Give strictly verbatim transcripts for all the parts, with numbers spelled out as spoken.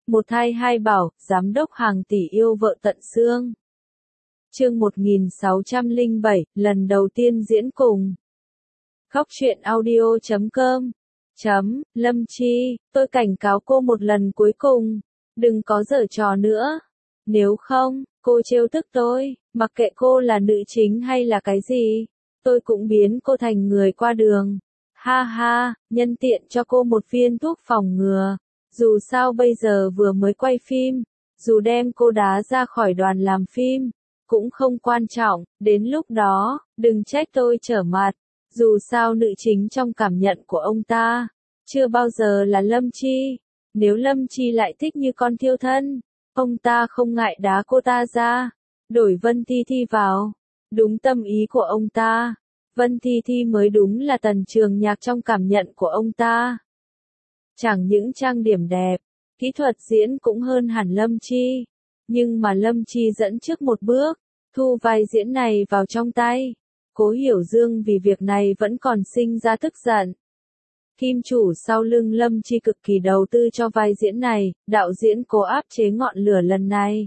Một thai hai bảo, giám đốc hàng tỷ yêu vợ tận xương. Chương một nghìn sáu trăm lẻ bảy, lần đầu tiên diễn cùng. Khóc chuyện audio chấm com. Chấm, Lâm Chi, tôi cảnh cáo cô một lần cuối cùng. Đừng có giở trò nữa. Nếu không, cô trêu tức tôi, mặc kệ cô là nữ chính hay là cái gì. Tôi cũng biến cô thành người qua đường. Ha ha, nhân tiện cho cô một viên thuốc phòng ngừa. Dù sao bây giờ vừa mới quay phim, dù đem cô đá ra khỏi đoàn làm phim, cũng không quan trọng, đến lúc đó, đừng trách tôi trở mặt. Dù sao nữ chính trong cảm nhận của ông ta, chưa bao giờ là Lâm Chi. Nếu Lâm Chi lại thích như con thiêu thân, ông ta không ngại đá cô ta ra, đổi Vân Thi Thi vào. Đúng tâm ý của ông ta, Vân Thi Thi mới đúng là Tần Trường Nhạc trong cảm nhận của ông ta. Chẳng những trang điểm đẹp, kỹ thuật diễn cũng hơn hẳn Lâm Chi. Nhưng mà Lâm Chi dẫn trước một bước, thu vai diễn này vào trong tay. Cố Hiểu Dương vì việc này vẫn còn sinh ra tức giận. Kim chủ sau lưng Lâm Chi cực kỳ đầu tư cho vai diễn này, đạo diễn cố áp chế ngọn lửa lần này.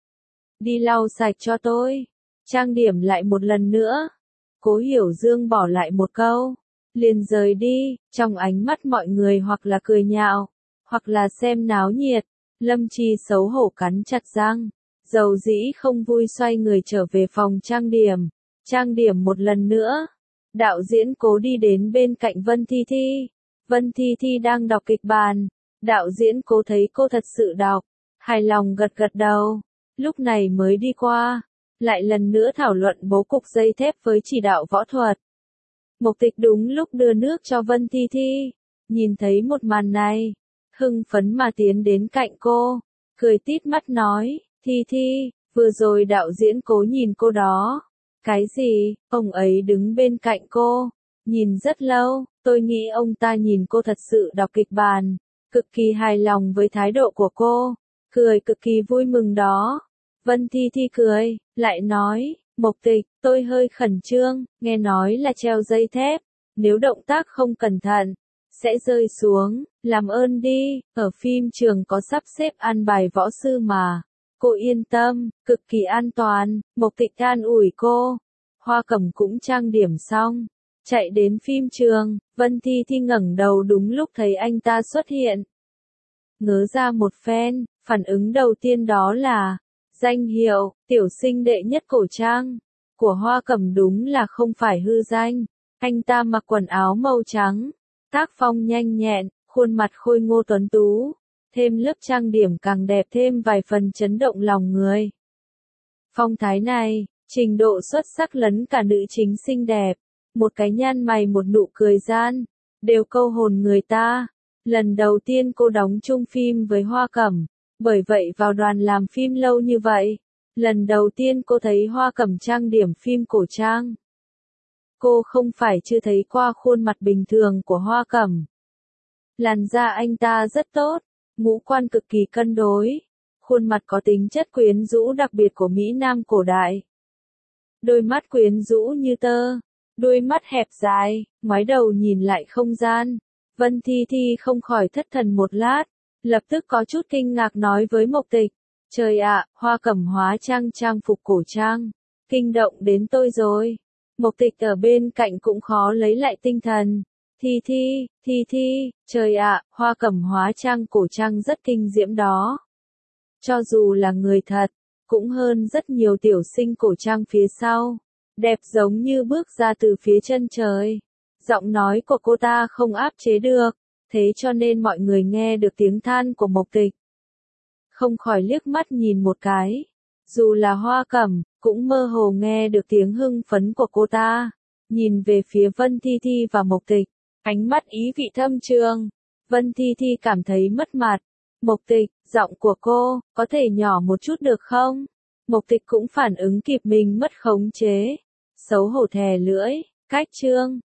Đi lau sạch cho tôi, trang điểm lại một lần nữa. Cố Hiểu Dương bỏ lại một câu, liền rời đi, trong ánh mắt mọi người hoặc là cười nhạo, hoặc là xem náo nhiệt. Lâm Chi xấu hổ cắn chặt răng, dầu dĩ không vui xoay người trở về phòng trang điểm, trang điểm một lần nữa. Đạo diễn Cố đi đến bên cạnh Vân Thi Thi. Vân Thi Thi đang đọc kịch bản, đạo diễn Cố thấy cô thật sự đọc, hài lòng gật gật đầu, lúc này mới đi qua, lại lần nữa thảo luận bố cục dây thép với chỉ đạo võ thuật. Mộc Tịch đúng lúc đưa nước cho Vân Thi Thi, nhìn thấy một màn này, hưng phấn mà tiến đến cạnh cô, cười tít mắt nói, Thi Thi, vừa rồi đạo diễn Cố nhìn cô đó. Cái gì, ông ấy đứng bên cạnh cô, nhìn rất lâu, tôi nghĩ ông ta nhìn cô thật sự đọc kịch bản, cực kỳ hài lòng với thái độ của cô, cười cực kỳ vui mừng đó. Vân Thi Thi cười, lại nói, Mộc Tịch, tôi hơi khẩn trương, nghe nói là treo dây thép, nếu động tác không cẩn thận, sẽ rơi xuống, làm ơn đi, ở phim trường có sắp xếp an bài võ sư mà. Cô yên tâm, cực kỳ an toàn, Mộc Tịch an ủi cô. Hoa Cẩm cũng trang điểm xong, chạy đến phim trường, Vân Thi Thi ngẩng đầu đúng lúc thấy anh ta xuất hiện. Ngớ ra một phen, phản ứng đầu tiên đó là, danh hiệu, tiểu sinh đệ nhất cổ trang, của Hoa Cẩm đúng là không phải hư danh. Anh ta mặc quần áo màu trắng, tác phong nhanh nhẹn, khuôn mặt khôi ngô tuấn tú. Thêm lớp trang điểm càng đẹp thêm vài phần chấn động lòng người. Phong thái này, trình độ xuất sắc lấn cả nữ chính xinh đẹp, một cái nhăn mày một nụ cười gian, đều câu hồn người ta. Lần đầu tiên cô đóng chung phim với Hoa Cẩm, bởi vậy vào đoàn làm phim lâu như vậy, lần đầu tiên cô thấy Hoa Cẩm trang điểm phim cổ trang. Cô không phải chưa thấy qua khuôn mặt bình thường của Hoa Cẩm. Làn da anh ta rất tốt. Ngũ quan cực kỳ cân đối, khuôn mặt có tính chất quyến rũ đặc biệt của Mỹ Nam cổ đại. Đôi mắt quyến rũ như tơ, đôi mắt hẹp dài, ngoái đầu nhìn lại không gian. Vân Thi Thi không khỏi thất thần một lát, lập tức có chút kinh ngạc nói với Mộc Tịch, trời ạ, Hoa Cẩm hóa trang trang phục cổ trang, kinh động đến tôi rồi. Mộc Tịch ở bên cạnh cũng khó lấy lại tinh thần. Thi Thi, Thi Thi, trời ạ, Hoa Cẩm hóa trang cổ trang rất kinh diễm đó. Cho dù là người thật, cũng hơn rất nhiều tiểu sinh cổ trang phía sau. Đẹp giống như bước ra từ phía chân trời. Giọng nói của cô ta không áp chế được, thế cho nên mọi người nghe được tiếng than của Mộc Tịch. Không khỏi liếc mắt nhìn một cái. Dù là Hoa Cẩm, cũng mơ hồ nghe được tiếng hưng phấn của cô ta. Nhìn về phía Vân Thi Thi và Mộc Tịch. Ánh mắt ý vị thâm trường, Vân Thi Thi cảm thấy mất mặt. Mộc Tịch, giọng của cô, có thể nhỏ một chút được không? Mộc Tịch cũng phản ứng kịp mình mất khống chế. Xấu hổ thè lưỡi, cách trương,